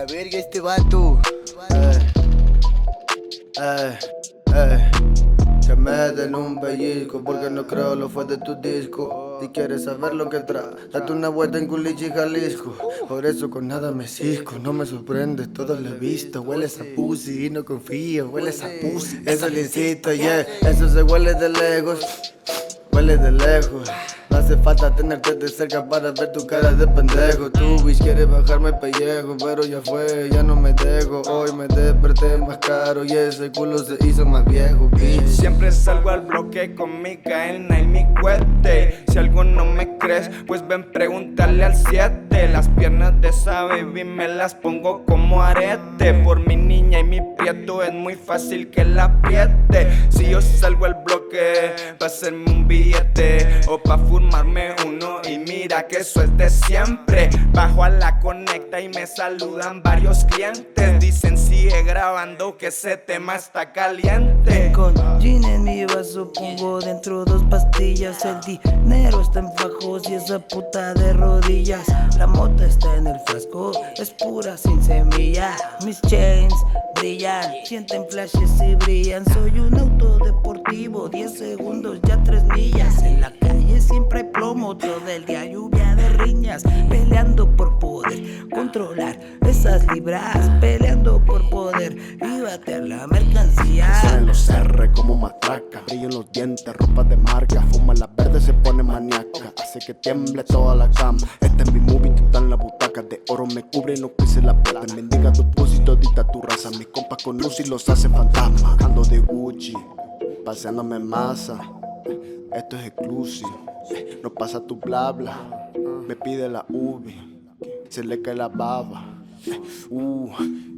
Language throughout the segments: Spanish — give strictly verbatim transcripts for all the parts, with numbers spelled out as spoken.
la verga este vato. Eh, eh, eh. Que me den un pellizco porque no creo lo fue de tu disco. Si quieres saber lo que trae, date una vuelta en Culichi, Jalisco. Por eso con nada me cisco, no me sorprende, todo lo he visto. Hueles a pussy y no confío, hueles a pussy. Eso le incito, yeah, eso se huele de lejos, huele de lejos. No hace falta tenerte de cerca para ver tu cara de pendejo. Tu bitch quiere bajarme el pellejo, pero ya fue, ya no me dejo. Hoy me desperté más caro y ese culo se hizo más viejo, bitch. Siempre salgo al bloque con mi cadena y mi cohete. Si algo no me crees, pues ven preguntarle al siete. Las piernas de esa baby me las pongo como arete. Por mi niña y mi prieto es muy fácil que la apriete. Si yo salgo al bloque, pa' hacerme un billete o pa' fumarme uno y mira que eso es de siempre. Bajo a la conecta y me saludan varios clientes. Dicen sigue grabando que ese tema está caliente. Con gin en mi vaso pongo dentro dos pastillas. El dinero está en fajos y esa puta de rodillas. La mota está en el frasco, es pura sin semilla. Mis chains brillan, sienten flashes y brillan. Soy un auto deportivo, diez segundos ya tres millas. En la calle siempre hay plomo, todo el día lluvia de riñas. Peleando por poder controlar esas libras, peleando por poder y bater la mercancía. Salen los R como matraca, brillan los dientes, ropa de marca. Fuma la verde, se pone maníaca, hace que tiemble toda la cama. Este es mi movie, tú estás en la butaca. De oro me cubre y no pise la plata. Mendiga tu pussy, todita tu raza. Mis compas con Lucy los hace fantasma. Ando de Gucci, paseándome en masa. Esto es exclusive, no pasa tu bla bla. Me pide la ubi, se le cae la baba. Uh,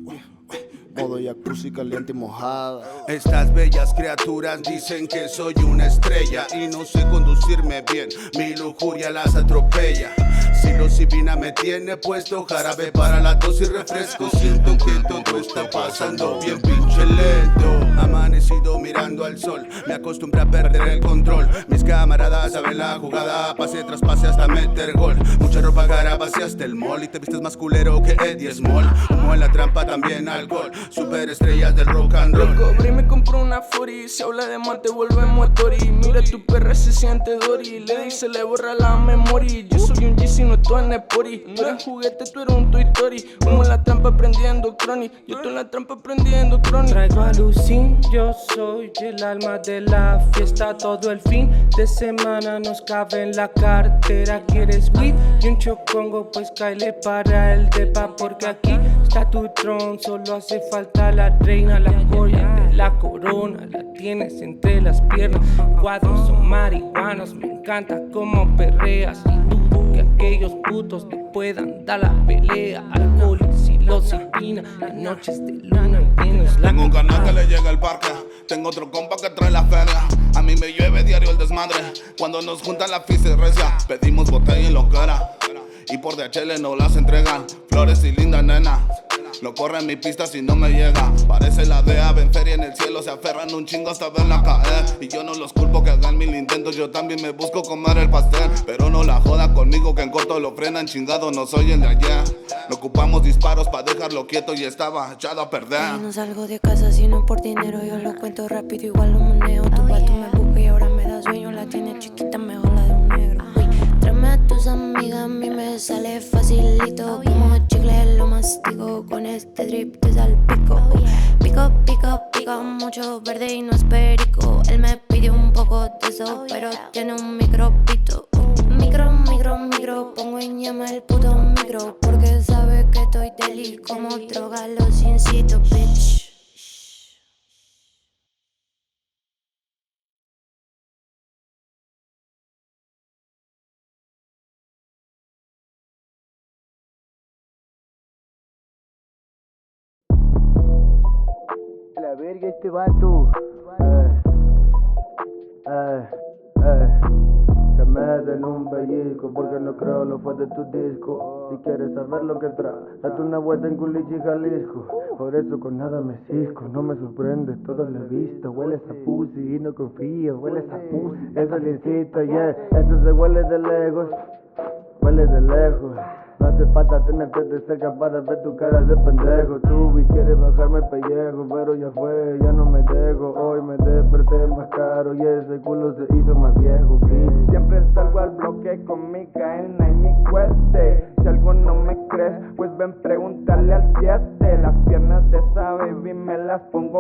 modo jacuzzi caliente y mojada. Estas bellas criaturas dicen que soy una estrella y no sé conducirme bien, mi lujuria las atropella. Si Lucivina me tiene puesto jarabe para la tos y refresco. Siento que todo está pasando bien pinche lento. Amanecido mirando al sol, me acostumbré a perder el control. Mis camaradas saben la jugada, pase tras pase hasta meter gol. Mucha ropa gara, vaciaste el mall y te vistes más culero que Eddie Small. Humo en la trampa, también alcohol, superestrellas del rock and roll. Lo cobré y me compró una forty, si habla de mate volvemos a Tori. Mira tu perra se siente Dory, le dice le borra la memoria. Yo soy un G C, no estoy en Nepori. Tú eres juguete, tú eres un Toy Story. Humo en la trampa prendiendo crony, yo estoy en la trampa prendiendo crony. Traigo a Lucín, yo soy el alma de la fiesta. Todo el fin de semana nos cabe en la cartera. ¿Quieres weed y un chocongo? Pues cáele para el depa, porque aquí está tu tron. Solo hace falta la reina, la joya de la corona. La tienes entre las piernas. Cuadros son marihuanos, me encanta como perreas. Y dudo que aquellos putos te puedan dar la pelea. Alcohol y psilocibina en noches de luna y Venus. Tengo un canal que le llega al parque, tengo otro compa que trae la feria. A mí me llueve diario el desmadre, cuando nos juntan la fiesta y recia. Pedimos botella y lo cara, y por D H L no las entregan. Flores y linda nena, no corre en mi pista si no me llega. Parece la D A, ven feria en el cielo, se aferran un chingo hasta verla caer. Y yo no los culpo que hagan mil intentos, yo también me busco comer el pastel. Pero no la joda conmigo que en corto lo frenan, chingado no soy el de ayer. No ocupamos disparos pa' dejarlo quieto y estaba echado a perder. Yo no salgo de casa sino por dinero, yo lo cuento rápido, igual lo manejo. Tu vato me busca y ahora me da sueño, la tiene chiquita, mejor la de un negro. Uy, tráeme a tus amigas, a mí me sale facilito. Como chicle lo mastico, con este drip te salpico. Pico, pico, pico, mucho verde y no es perico. Él me pidió un poco de eso, pero tiene un micropito. Micro, micro, micro, pongo en llama el puto micro, porque sabe que estoy deli como droga, los incito, bitch. La verga este vato. Eh, eh, eh. Que me den un pellizco porque no creo lo fue de tu disco. Si quieres saber lo que trae, date una vuelta en Culichi, Jalisco. Por eso con nada me cisco, no me sorprende, todo lo he visto. Hueles a pussy y no confío, hueles a pussy. Eso le incito, yeah, eso se huele de lejos, huele de lejos. No No hace falta tenerte de cerca para ver tu cara de pendejo. Tú, bitch, quieres bajarme el pellejo, pero ya fue, ya no me dejo. Hoy me desperté más caro y ese culo se hizo más viejo, bitch. Siempre salgo al bloque con mi cadena y mi cuete. Si algo no me crees, pues ven preguntarle al siete. Las piernas de esa baby me las pongo